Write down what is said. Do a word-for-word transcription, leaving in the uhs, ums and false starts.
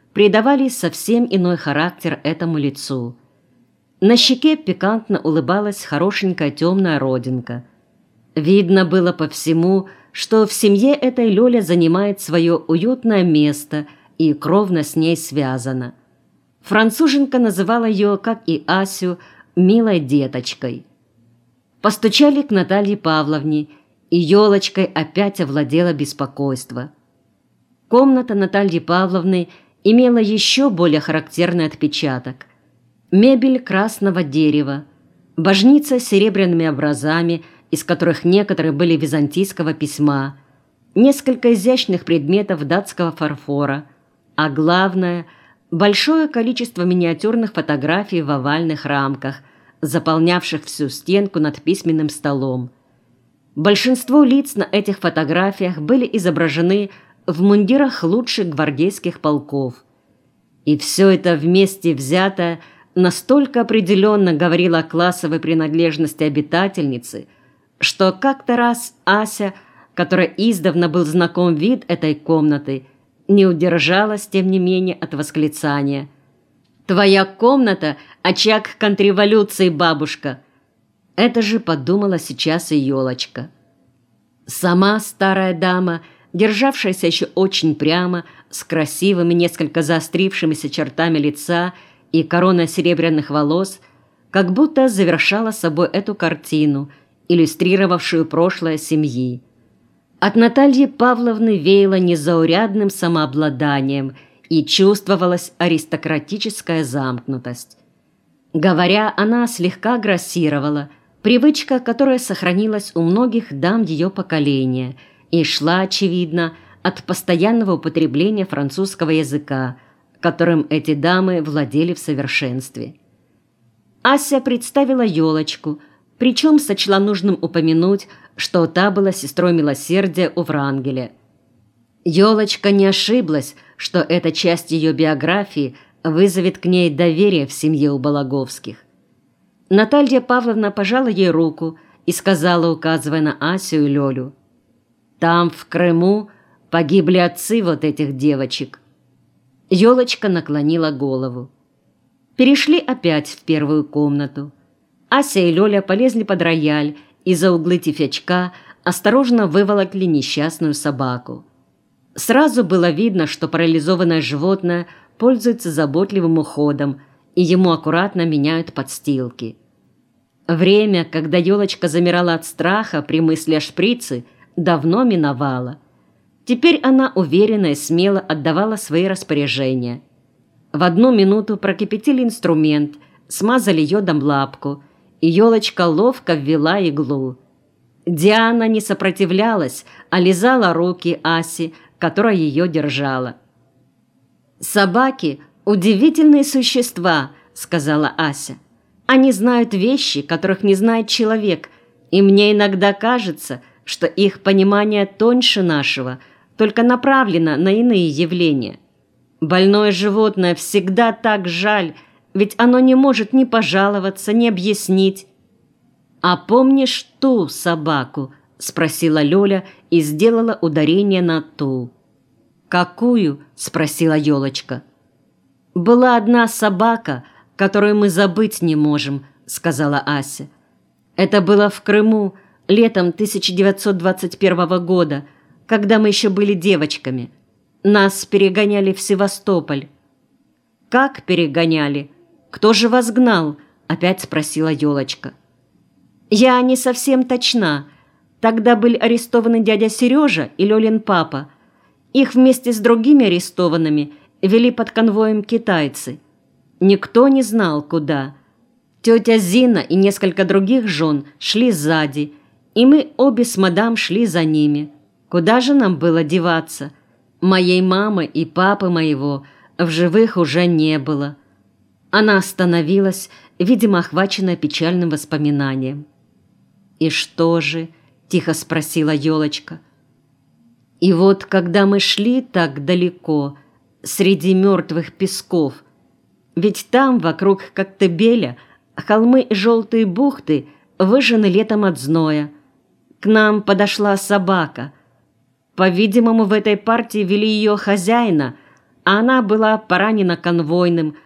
придавали совсем иной характер этому лицу. На щеке пикантно улыбалась хорошенькая темная родинка. Видно было по всему, что в семье этой Лёля занимает свое уютное место и кровно с ней связана. Француженка называла ее, как и Асю, «милой деточкой». Постучали к Наталье Павловне, и елочкой опять овладело беспокойство. Комната Натальи Павловны имела еще более характерный отпечаток. Мебель красного дерева, божница с серебряными образами, из которых некоторые были византийского письма, несколько изящных предметов датского фарфора, а главное – большое количество миниатюрных фотографий в овальных рамках, заполнявших всю стенку над письменным столом. Большинство лиц на этих фотографиях были изображены в мундирах лучших гвардейских полков. И все это вместе взятое настолько определенно говорило о классовой принадлежности обитательницы, что как-то раз Ася, которая издавна был знаком вид этой комнаты, не удержалась, тем не менее, от восклицания: «Твоя комната – очаг контрреволюции, бабушка!» Это же подумала сейчас и елочка. Сама старая дама, державшаяся еще очень прямо, с красивыми, несколько заострившимися чертами лица и короной серебряных волос, как будто завершала собой эту картину, иллюстрировавшую прошлое семьи. От Натальи Павловны веяло незаурядным самообладанием и чувствовалась аристократическая замкнутость. Говоря, она слегка грассировала, привычка, которая сохранилась у многих дам ее поколения и шла, очевидно, от постоянного употребления французского языка, которым эти дамы владели в совершенстве. Ася представила елочку, причем сочла нужным упомянуть, что та была сестрой милосердия у Врангеля. Елочка не ошиблась, что эта часть ее биографии вызовет к ней доверие в семье у Балаговских. Наталья Павловна пожала ей руку и сказала, указывая на Асю и Лёлю: «Там, в Крыму, погибли отцы вот этих девочек». Елочка наклонила голову. Перешли опять в первую комнату. Ася и Лёля полезли под рояль и за углы тифячка осторожно выволокли несчастную собаку. Сразу было видно, что парализованное животное пользуется заботливым уходом, и ему аккуратно меняют подстилки. Время, когда елочка замирала от страха при мысли о шприце, давно миновало. Теперь она уверенно и смело отдавала свои распоряжения. В одну минуту прокипятили инструмент, смазали йодом лапку, и елочка ловко ввела иглу. Диана не сопротивлялась, а лизала руки Аси, которая ее держала. «Собаки – удивительные существа», – сказала Ася. «Они знают вещи, которых не знает человек, и мне иногда кажется, что их понимание тоньше нашего, только направлено на иные явления. Больное животное всегда так жаль, ведь оно не может ни пожаловаться, ни объяснить». «А помнишь ту собаку?» – спросила Лёля и сделала ударение на «ту». «Какую?» – спросила елочка. «Была одна собака, которую мы забыть не можем», – сказала Ася. «Это было в Крыму летом тысяча девятьсот двадцать первого года, когда мы еще были девочками. Нас перегоняли в Севастополь». «Как перегоняли? Кто же вас гнал?» – опять спросила елочка. «Я не совсем точна. Тогда были арестованы дядя Сережа и Лёлин папа. Их вместе с другими арестованными вели под конвоем китайцы. Никто не знал, куда. Тетя Зина и несколько других жен шли сзади, и мы обе с мадам шли за ними. Куда же нам было деваться? Моей мамы и папы моего в живых уже не было». Она остановилась, видимо, охваченная печальным воспоминанием. «И что же?» – тихо спросила елочка. «И вот, когда мы шли так далеко, среди мертвых песков, ведь там, вокруг Коктебеля, холмы и желтые бухты выжжены летом от зноя, к нам подошла собака. По-видимому, в этой партии вели ее хозяина, а она была поранена конвойным,